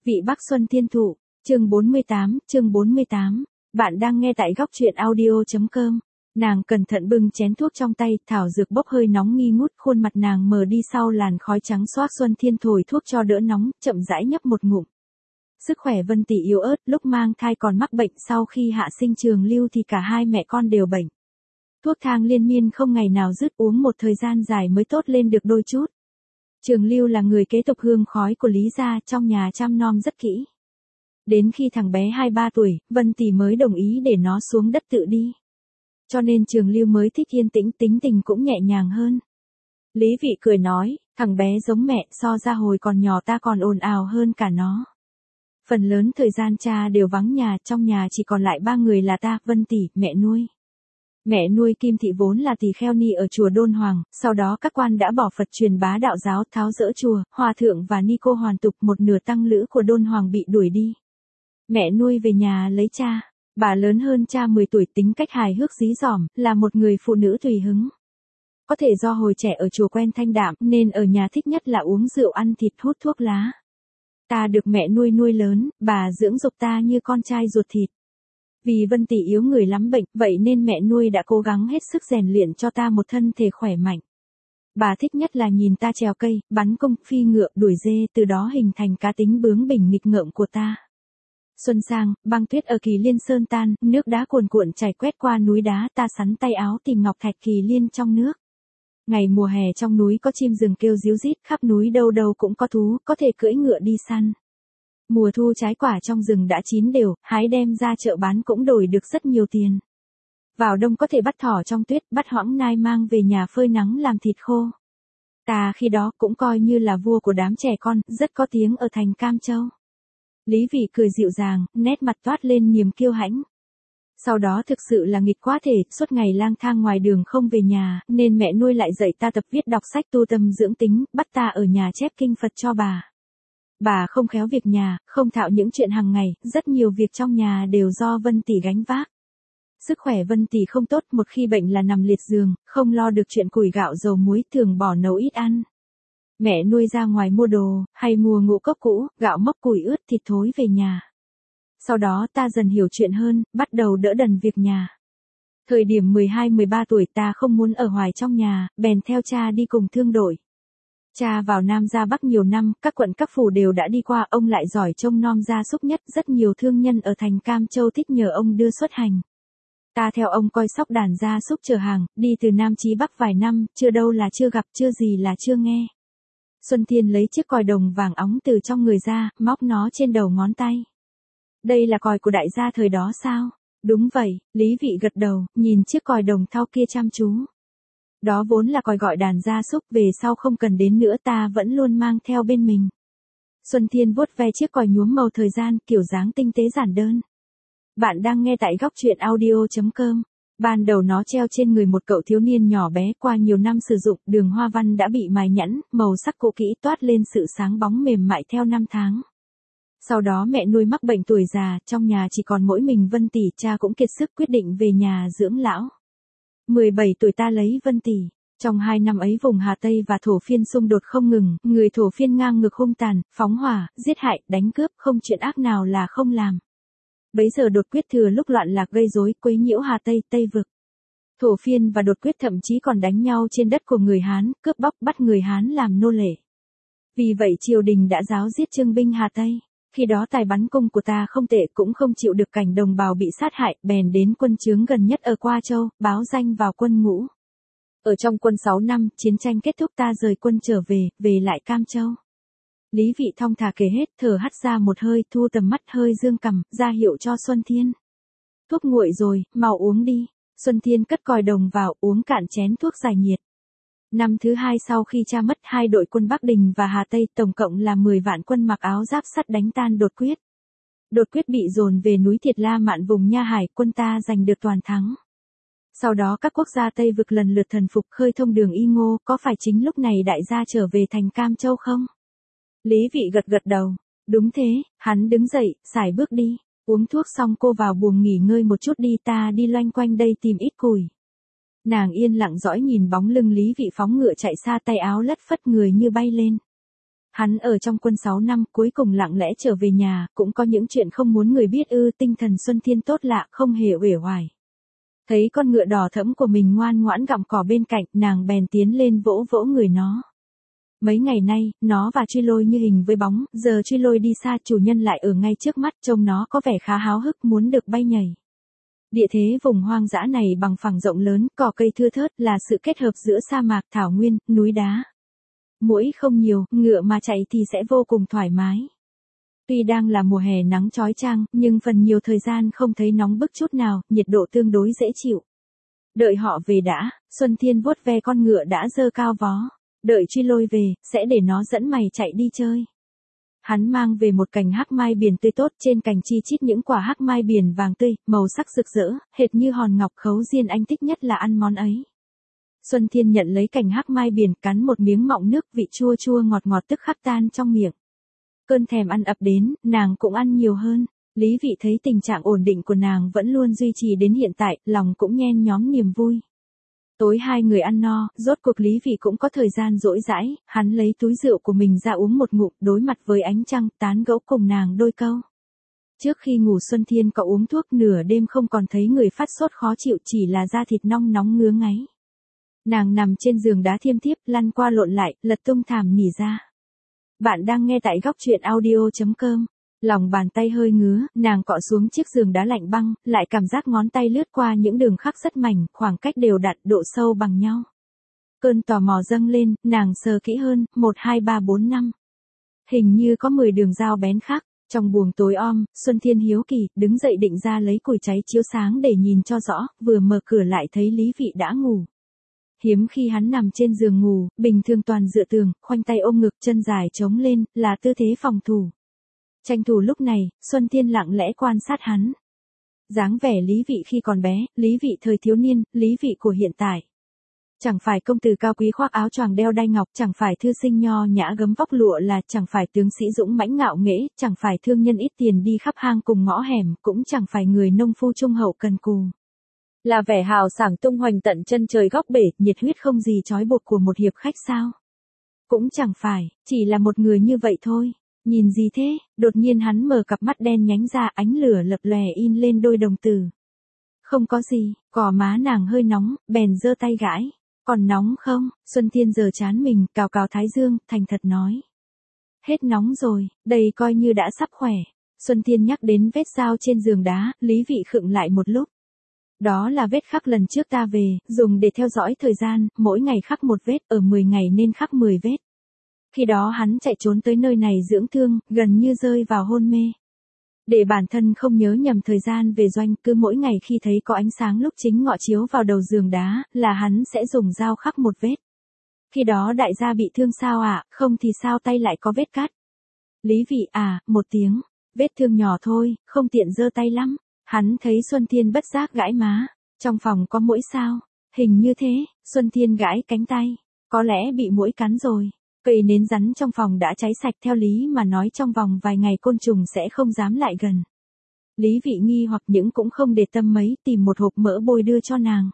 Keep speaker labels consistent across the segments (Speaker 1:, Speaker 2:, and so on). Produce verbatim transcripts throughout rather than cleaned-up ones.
Speaker 1: Vị Bắc Xuân Thiên Thụ, chương bốn mươi tám, chương bốn mươi tám. Bạn đang nghe tại góc truyện audio.com. Nàng cẩn thận bưng chén thuốc trong tay, thảo dược bốc hơi nóng nghi ngút, khuôn mặt nàng mờ đi sau làn khói trắng xoác. Xuân Thiên thổi thuốc cho đỡ nóng, chậm rãi nhấp một ngụm. Sức khỏe Vân Tỷ yếu ớt, lúc mang thai còn mắc bệnh, sau khi hạ sinh Trường Lưu thì cả hai mẹ con đều bệnh. Thuốc thang liên miên không ngày nào dứt, uống một thời gian dài mới tốt lên được đôi chút. Trường Lưu là người kế tục hương khói của Lý gia, trong nhà chăm nom rất kỹ. Đến khi thằng bé hai ba tuổi, Vân Tỷ mới đồng ý để nó xuống đất tự đi. Cho nên Trường Lưu mới thích yên tĩnh, tính tình cũng nhẹ nhàng hơn. Lý Vị cười nói, thằng bé giống mẹ, so ra hồi còn nhỏ ta còn ồn ào hơn cả nó. Phần lớn thời gian cha đều vắng nhà, trong nhà chỉ còn lại ba người là ta, Vân Tỷ, mẹ nuôi. Mẹ nuôi Kim Thị vốn là tỳ kheo ni ở chùa Đôn Hoàng, sau đó các quan đã bỏ Phật truyền bá đạo giáo, tháo dỡ chùa, hòa thượng và ni cô hoàn tục, một nửa tăng lữ của Đôn Hoàng bị đuổi đi. Mẹ nuôi về nhà lấy cha, bà lớn hơn cha mười tuổi, tính cách hài hước dí dỏm, là một người phụ nữ tùy hứng. Có thể do hồi trẻ ở chùa quen thanh đạm, nên ở nhà thích nhất là uống rượu, ăn thịt, hút thuốc lá. Ta được mẹ nuôi nuôi lớn, bà dưỡng dục ta như con trai ruột thịt. Vì Vân Tỷ yếu người lắm bệnh, vậy nên mẹ nuôi đã cố gắng hết sức rèn luyện cho ta một thân thể khỏe mạnh. Bà thích nhất là nhìn ta trèo cây, bắn cung, phi ngựa, đuổi dê, từ đó hình thành cá tính bướng bỉnh nghịch ngợm của ta. Xuân sang, băng tuyết ở Kỳ Liên Sơn tan, nước đá cuồn cuộn chảy quét qua núi đá, ta sắn tay áo tìm ngọc thạch kỳ liên trong nước. Ngày mùa hè trong núi có chim rừng kêu ríu rít, khắp núi đâu đâu cũng có thú, có thể cưỡi ngựa đi săn. Mùa thu trái quả trong rừng đã chín đều, hái đem ra chợ bán cũng đổi được rất nhiều tiền. Vào đông có thể bắt thỏ trong tuyết, bắt hoãng nai mang về nhà phơi nắng làm thịt khô. Ta khi đó cũng coi như là vua của đám trẻ con, rất có tiếng ở thành Cam Châu. Lý Vị cười dịu dàng, nét mặt toát lên niềm kiêu hãnh. Sau đó thực sự là nghịch quá thể, suốt ngày lang thang ngoài đường không về nhà, nên mẹ nuôi lại dạy ta tập viết đọc sách tu tâm dưỡng tính, bắt ta ở nhà chép kinh Phật cho bà. Bà không khéo việc nhà, không thạo những chuyện hàng ngày, rất nhiều việc trong nhà đều do Vân Tỷ gánh vác. Sức khỏe Vân Tỷ không tốt, một khi bệnh là nằm liệt giường, không lo được chuyện củi gạo dầu muối, thường bỏ nấu ít ăn. Mẹ nuôi ra ngoài mua đồ, hay mua ngũ cốc cũ, gạo mốc, củi ướt, thịt thối về nhà. Sau đó ta dần hiểu chuyện hơn, bắt đầu đỡ đần việc nhà. Thời điểm mười hai mười ba tuổi ta không muốn ở hoài trong nhà, bèn theo cha đi cùng thương đội. Cha vào Nam ra Bắc nhiều năm, các quận các phủ đều đã đi qua, ông lại giỏi trông nom gia súc nhất, rất nhiều thương nhân ở thành Cam Châu thích nhờ ông đưa xuất hành. Ta theo ông coi sóc đàn gia súc chở hàng, đi từ Nam chí Bắc vài năm, chưa đâu là chưa gặp, chưa gì là chưa nghe. Xuân Thiên lấy chiếc còi đồng vàng óng từ trong người ra, móc nó trên đầu ngón tay. Đây là còi của đại gia thời đó sao? Đúng vậy, Lý Vị gật đầu, nhìn chiếc còi đồng thau kia chăm chú. Đó vốn là còi gọi đàn gia súc, về sau không cần đến nữa, ta vẫn luôn mang theo bên mình. Xuân Thiên vuốt ve chiếc còi nhuốm màu thời gian, kiểu dáng tinh tế giản đơn. Bạn đang nghe tại góc truyện audio.com. Ban đầu nó treo trên người một cậu thiếu niên nhỏ bé, qua nhiều năm sử dụng, đường hoa văn đã bị mài nhẵn, màu sắc cũ kỹ, toát lên sự sáng bóng mềm mại theo năm tháng. Sau đó mẹ nuôi mắc bệnh tuổi già, trong nhà chỉ còn mỗi mình Vân Tỷ, cha cũng kiệt sức quyết định về nhà dưỡng lão. mười bảy tuổi ta lấy Vân Tỷ. Trong hai năm ấy vùng Hà Tây và Thổ Phiên xung đột không ngừng, người Thổ Phiên ngang ngược hung tàn, phóng hỏa, giết hại, đánh cướp, không chuyện ác nào là không làm. Bấy giờ Đột Quyết thừa lúc loạn lạc gây rối, quấy nhiễu Hà Tây, Tây vực. Thổ Phiên và Đột Quyết thậm chí còn đánh nhau trên đất của người Hán, cướp bóc bắt người Hán làm nô lệ. Vì vậy triều đình đã giáo giết trương binh Hà Tây. Khi đó tài bắn cung của ta không tệ, cũng không chịu được cảnh đồng bào bị sát hại, bèn đến quân chướng gần nhất ở Qua Châu, báo danh vào quân ngũ. Ở trong quân sáu năm, chiến tranh kết thúc ta rời quân trở về, về lại Cam Châu. Lý Vị thong thả kể hết, thở hắt ra một hơi, thu tầm mắt, hơi dương cằm, ra hiệu cho Xuân Thiên. Thuốc nguội rồi, mau uống đi. Xuân Thiên cất còi đồng vào, uống cạn chén thuốc giải nhiệt. Năm thứ hai sau khi cha mất, hai đội quân Bắc Đình và Hà Tây, tổng cộng là mười vạn quân mặc áo giáp sắt đánh tan Đột Quyết. Đột Quyết bị dồn về núi Thiệt La Mạn vùng Nha Hải, quân ta giành được toàn thắng. Sau đó các quốc gia Tây vực lần lượt thần phục, khơi thông đường Y Ngô, có phải chính lúc này đại gia trở về thành Cam Châu không? Lý Vị gật gật đầu. Đúng thế, hắn đứng dậy, sải bước đi. Uống thuốc xong cô vào buồng nghỉ ngơi một chút đi, ta đi loanh quanh đây tìm ít củi. Nàng yên lặng dõi nhìn bóng lưng Lý Vị phóng ngựa chạy xa, tay áo lất phất, người như bay lên. Hắn ở trong quân sáu năm, cuối cùng lặng lẽ trở về nhà, cũng có những chuyện không muốn người biết ư, tinh thần Xuân Thiên tốt lạ, không hề uể oải. Thấy con ngựa đỏ thẫm của mình ngoan ngoãn gặm cỏ bên cạnh, nàng bèn tiến lên vỗ vỗ người nó. Mấy ngày nay, nó và Truy Lôi như hình với bóng, giờ Truy Lôi đi xa, chủ nhân lại ở ngay trước mắt, trông nó có vẻ khá háo hức muốn được bay nhảy. Địa thế vùng hoang dã này bằng phẳng rộng lớn, cỏ cây thưa thớt, là sự kết hợp giữa sa mạc, thảo nguyên, núi đá. Muỗi không nhiều, ngựa mà chạy thì sẽ vô cùng thoải mái. Tuy đang là mùa hè nắng chói chang, nhưng phần nhiều thời gian không thấy nóng bức chút nào, nhiệt độ tương đối dễ chịu. Đợi họ về đã, Xuân Thiên vuốt ve con ngựa đã dơ cao vó. Đợi Truy Lôi về, sẽ để nó dẫn mày chạy đi chơi. Hắn mang về một cành hắc mai biển tươi tốt, trên cành chi chít những quả hắc mai biển vàng tươi, màu sắc rực rỡ, hệt như hòn ngọc. Khấu Diên anh thích nhất là ăn món ấy. Xuân Thiên nhận lấy cành hắc mai biển, cắn một miếng mọng nước, vị chua chua ngọt ngọt tức khắc tan trong miệng. Cơn thèm ăn ập đến, nàng cũng ăn nhiều hơn. Lý Vị thấy tình trạng ổn định của nàng vẫn luôn duy trì đến hiện tại, lòng cũng nhen nhóm niềm vui. Tối hai người ăn no, rốt cuộc Lý Vị cũng có thời gian rỗi rãi, hắn lấy túi rượu của mình ra uống một ngụm, đối mặt với ánh trăng, tán gẫu cùng nàng đôi câu. Trước khi ngủ Xuân Thiên có uống thuốc, nửa đêm không còn thấy người phát sốt khó chịu, chỉ là da thịt nong nóng ngứa ngáy. Nàng nằm trên giường đá thiêm thiếp, lăn qua lộn lại, lật tung thảm nỉ ra. Bạn đang nghe tại góc truyện audio chấm com. Lòng bàn tay hơi ngứa, nàng cọ xuống chiếc giường đá lạnh băng, lại cảm giác ngón tay lướt qua những đường khắc rất mảnh, khoảng cách đều đặn, độ sâu bằng nhau. Cơn tò mò dâng lên, nàng sờ kỹ hơn, một hai ba bốn năm. Hình như có mười đường dao bén khác. Trong buồng tối om, Xuân Thiên hiếu kỳ, đứng dậy định ra lấy củi cháy chiếu sáng để nhìn cho rõ, vừa mở cửa lại thấy Lý Vị đã ngủ. Hiếm khi hắn nằm trên giường ngủ, bình thường toàn dựa tường, khoanh tay ôm ngực, chân dài trống lên, là tư thế phòng thủ. Tranh thủ lúc này, Xuân Thiên lặng lẽ quan sát hắn. Dáng vẻ Lý Vị khi còn bé, Lý Vị thời thiếu niên, Lý Vị của hiện tại. Chẳng phải công tử cao quý khoác áo choàng đeo đai ngọc, chẳng phải thư sinh nho nhã gấm vóc lụa là, chẳng phải tướng sĩ dũng mãnh ngạo nghễ, chẳng phải thương nhân ít tiền đi khắp hang cùng ngõ hẻm, cũng chẳng phải người nông phu trung hậu cần cù. Là vẻ hào sảng tung hoành tận chân trời góc bể, nhiệt huyết không gì trói buộc của một hiệp khách sao? Cũng chẳng phải, chỉ là một người như vậy thôi. Nhìn gì thế? Đột nhiên hắn mở cặp mắt đen nhánh ra, ánh lửa lập lòe in lên đôi đồng tử. Không có gì, cỏ má nàng hơi nóng, bèn giơ tay gãi. Còn nóng không? Xuân Thiên giơ trán mình, cào cào thái dương, thành thật nói. Hết nóng rồi, đây coi như đã sắp khỏe. Xuân Thiên nhắc đến vết dao trên giường đá, Lý Vị khựng lại một lúc. Đó là vết khắc lần trước ta về, dùng để theo dõi thời gian, mỗi ngày khắc một vết, ở mười ngày nên khắc mười vết. Khi đó hắn chạy trốn tới nơi này dưỡng thương, gần như rơi vào hôn mê. Để bản thân không nhớ nhầm thời gian về doanh, cứ mỗi ngày khi thấy có ánh sáng lúc chính ngọ chiếu vào đầu giường đá, là hắn sẽ dùng dao khắc một vết. Khi đó đại gia bị thương sao ạ, à? Không thì sao tay lại có vết cắt. Lý Vị à, một tiếng, vết thương nhỏ thôi, không tiện giơ tay lắm. Hắn thấy Xuân Thiên bất giác gãi má. Trong phòng có muỗi sao? Hình như thế. Xuân Thiên gãi cánh tay. Có lẽ bị muỗi cắn rồi. Cây nến rắn trong phòng đã cháy sạch, theo lý mà nói trong vòng vài ngày côn trùng sẽ không dám lại gần. Lý Vị nghi hoặc những cũng không để tâm mấy, tìm một hộp mỡ bôi đưa cho nàng.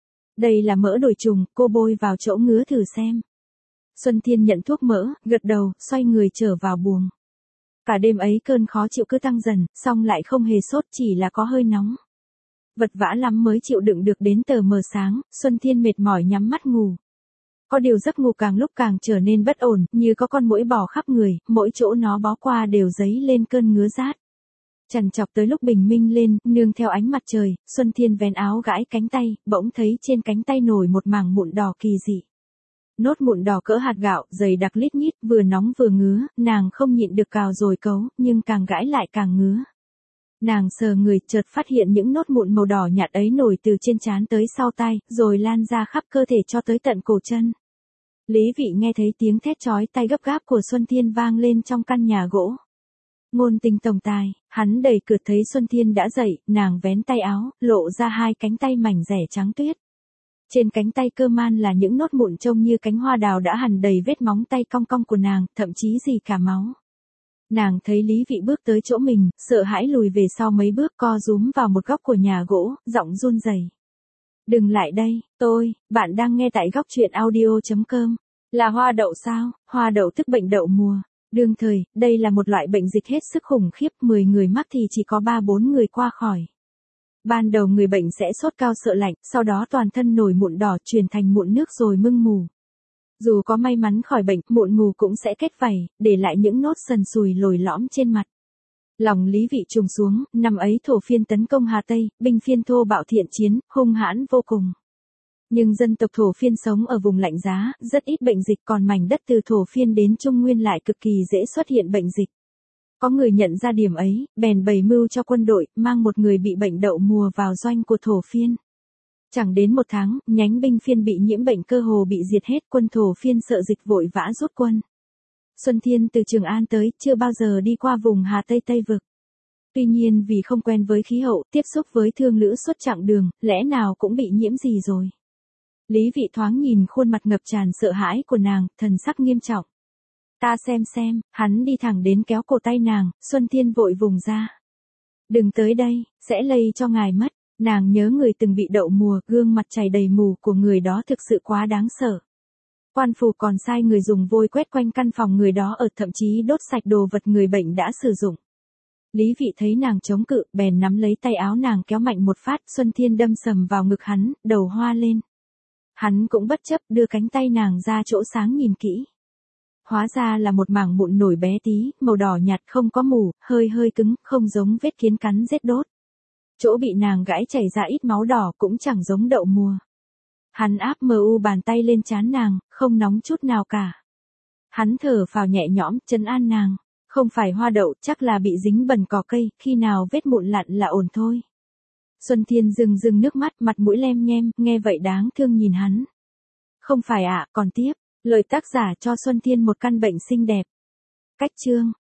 Speaker 1: Đây là mỡ đồi trùng, cô bôi vào chỗ ngứa thử xem. Xuân Thiên nhận thuốc mỡ, gật đầu, xoay người trở vào buồng. Cả đêm ấy cơn khó chịu cứ tăng dần, xong lại không hề sốt, chỉ là có hơi nóng. Vật vã lắm mới chịu đựng được đến tờ mờ sáng, Xuân Thiên mệt mỏi nhắm mắt ngủ. Có điều giấc ngủ càng lúc càng trở nên bất ổn, như có con muỗi bò khắp người, mỗi chỗ nó bó qua đều dấy lên cơn ngứa rát. Trằn trọc tới lúc bình minh lên, nương theo ánh mặt trời, Xuân Thiên vén áo gãi cánh tay, bỗng thấy trên cánh tay nổi một mảng mụn đỏ kỳ dị. Nốt mụn đỏ cỡ hạt gạo, dày đặc lít nhít, vừa nóng vừa ngứa, nàng không nhịn được cào rồi cấu, nhưng càng gãi lại càng ngứa. Nàng sờ người, chợt phát hiện những nốt mụn màu đỏ nhạt ấy nổi từ trên trán tới sau tai, rồi lan ra khắp cơ thể cho tới tận cổ chân. Lý Vị nghe thấy tiếng thét chói tai gấp gáp của Xuân Thiên vang lên trong căn nhà gỗ. Ngôn tình tổng tài, hắn đẩy cửa thấy Xuân Thiên đã dậy, nàng vén tay áo, lộ ra hai cánh tay mảnh rẻ trắng tuyết. Trên cánh tay cơ man là những nốt mụn trông như cánh hoa đào đã hằn đầy vết móng tay cong cong của nàng, thậm chí gì cả máu. Nàng thấy Lý Vị bước tới chỗ mình, sợ hãi lùi về sau mấy bước, co rúm vào một góc của nhà gỗ, giọng run rẩy. Đừng lại đây, tôi, bạn đang nghe tại góc truyện audio chấm com. Là hoa đậu sao? Hoa đậu tức bệnh đậu mùa. Đương thời, đây là một loại bệnh dịch hết sức khủng khiếp, mười người mắc thì chỉ có ba bốn người qua khỏi. Ban đầu người bệnh sẽ sốt cao sợ lạnh, sau đó toàn thân nổi mụn đỏ chuyển thành mụn nước rồi mưng mù. Dù có may mắn khỏi bệnh, mụn mù cũng sẽ kết vảy, để lại những nốt sần sùi lồi lõm trên mặt. Lòng Lý Vị trùng xuống, năm ấy Thổ phiên tấn công Hà Tây, binh phiên thô bạo thiện chiến, hung hãn vô cùng. Nhưng dân tộc Thổ phiên sống ở vùng lạnh giá, rất ít bệnh dịch, còn mảnh đất từ Thổ phiên đến Trung Nguyên lại cực kỳ dễ xuất hiện bệnh dịch. Có người nhận ra điểm ấy, bèn bày mưu cho quân đội, mang một người bị bệnh đậu mùa vào doanh của Thổ phiên. Chẳng đến một tháng, nhánh binh phiên bị nhiễm bệnh cơ hồ bị diệt hết, quân Thổ phiên sợ dịch vội vã rút quân. Xuân Thiên từ Trường An tới, chưa bao giờ đi qua vùng Hà Tây Tây Vực. Tuy nhiên vì không quen với khí hậu, tiếp xúc với thương lữ suốt chặng đường, lẽ nào cũng bị nhiễm gì rồi. Lý Vị thoáng nhìn khuôn mặt ngập tràn sợ hãi của nàng, thần sắc nghiêm trọng. Ta xem xem, hắn đi thẳng đến kéo cổ tay nàng, Xuân Thiên vội vùng ra. Đừng tới đây, sẽ lây cho ngài mất. Nàng nhớ người từng bị đậu mùa, gương mặt chảy đầy mù của người đó thực sự quá đáng sợ. Quan phủ còn sai người dùng vôi quét quanh căn phòng người đó ở, thậm chí đốt sạch đồ vật người bệnh đã sử dụng. Lý Vị thấy nàng chống cự, bèn nắm lấy tay áo nàng kéo mạnh một phát, Xuân Thiên đâm sầm vào ngực hắn, đầu hoa lên. Hắn cũng bất chấp, đưa cánh tay nàng ra chỗ sáng nhìn kỹ. Hóa ra là một mảng mụn nổi bé tí, màu đỏ nhạt không có mủ, hơi hơi cứng, không giống vết kiến cắn rết đốt. Chỗ bị nàng gãi chảy ra ít máu đỏ cũng chẳng giống đậu mùa. Hắn áp mờ u bàn tay lên trán nàng, không nóng chút nào cả. Hắn thở phào nhẹ nhõm, trấn an nàng. Không phải hoa đậu, chắc là bị dính bẩn cỏ cây, khi nào vết mụn lặn là ổn thôi. Xuân Thiên rưng rưng nước mắt, mặt mũi lem nhem, nghe vậy đáng thương nhìn hắn. Không phải ạ, à, còn tiếp, lời tác giả cho Xuân Thiên một căn bệnh xinh đẹp. Cách chương.